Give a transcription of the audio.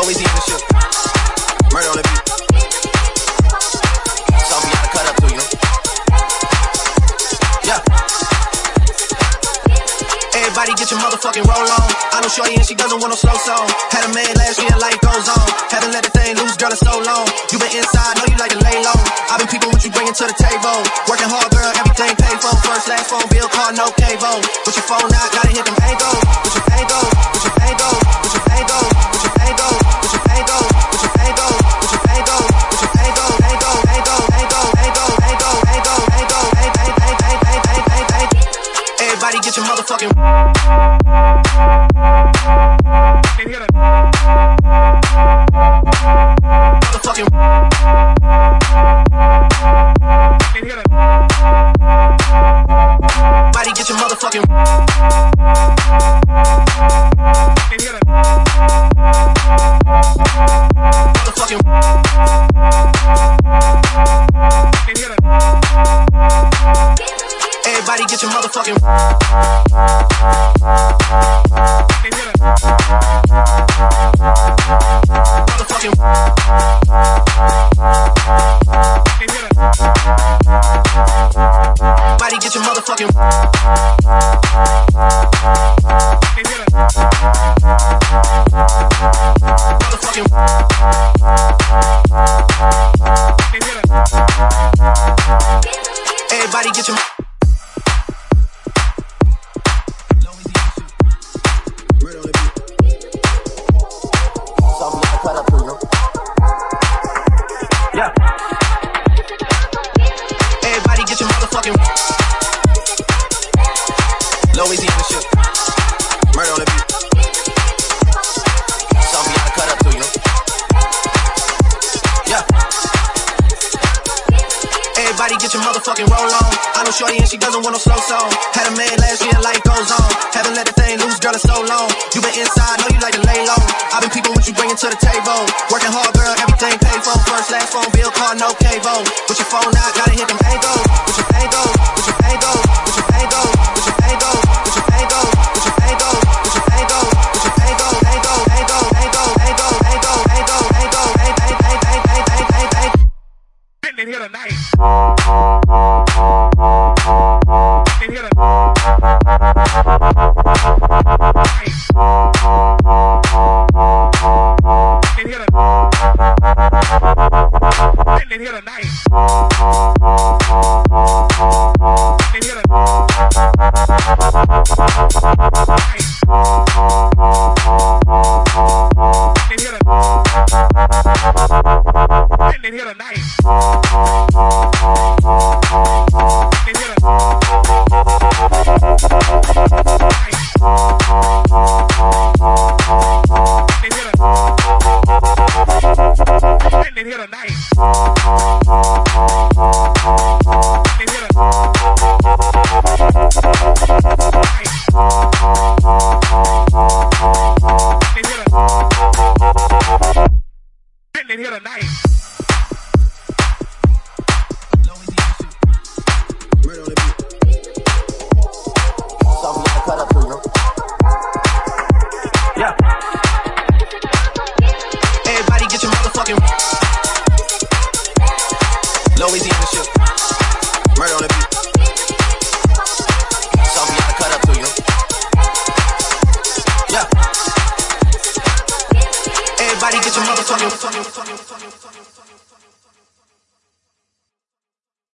Louisiana shit. Murder on the beat. Something you gotta cut up to, you know? Yeah. Everybody get your motherfucking roll on. I know shorty and she doesn't want no slow song. Had a man last year, life goes on. Haven't let the thing loose, girl, it's so long. You been inside, know you like to lay low. I've been peeping what you bringing to the table. Working hard, girl, everything paid for. First, last phone bill, car, no cable. Put your phone out, gotta hit them angles. Put your angles, put your angles, put your angles, put your angles, put your angles, put your angles, put your angles, put your angles, angles, angles, angles, angles, angles, angles, angles, angles. Everybody get your motherfucking motherfucking everybody get your motherfucking motherfucking everybody get your motherfucking motherfucking everybody get your motherfucking motherfucking everybody get your cut up to, you know? Yeah. Everybody get your motherfucking Louisiana shit. Murder on the beat. Something you gotta cut up to, you know? Yeah. Everybody get your motherfucking roll on. I know shorty and she doesn't want no slow song. Had a man last year, life goes on. Haven't let the thing loose, girl, it's so long. You been inside, know you like to lay low. I've been peeping what you bringing to the table. Working hard, girl, everything paid for. First, last phone bill, car, no cable. Put your phone out, gotta hit them angles. Put your angles, put your angles, put your angles, put your angles, put your angles, put your angles, put your angles, put your angles, angles, angles, angles, angles, angles, angles, angles, in here tonight. In here in here tonight. In here in here tonight. In here tonight. In here tonight. Murder on the beat. Something you gotta cut up to, you know? Yeah. Everybody get your motherfucking Louisiana shit. Murder on the beat. Something you gotta cut up to, you know? Yeah. Everybody get your motherfucking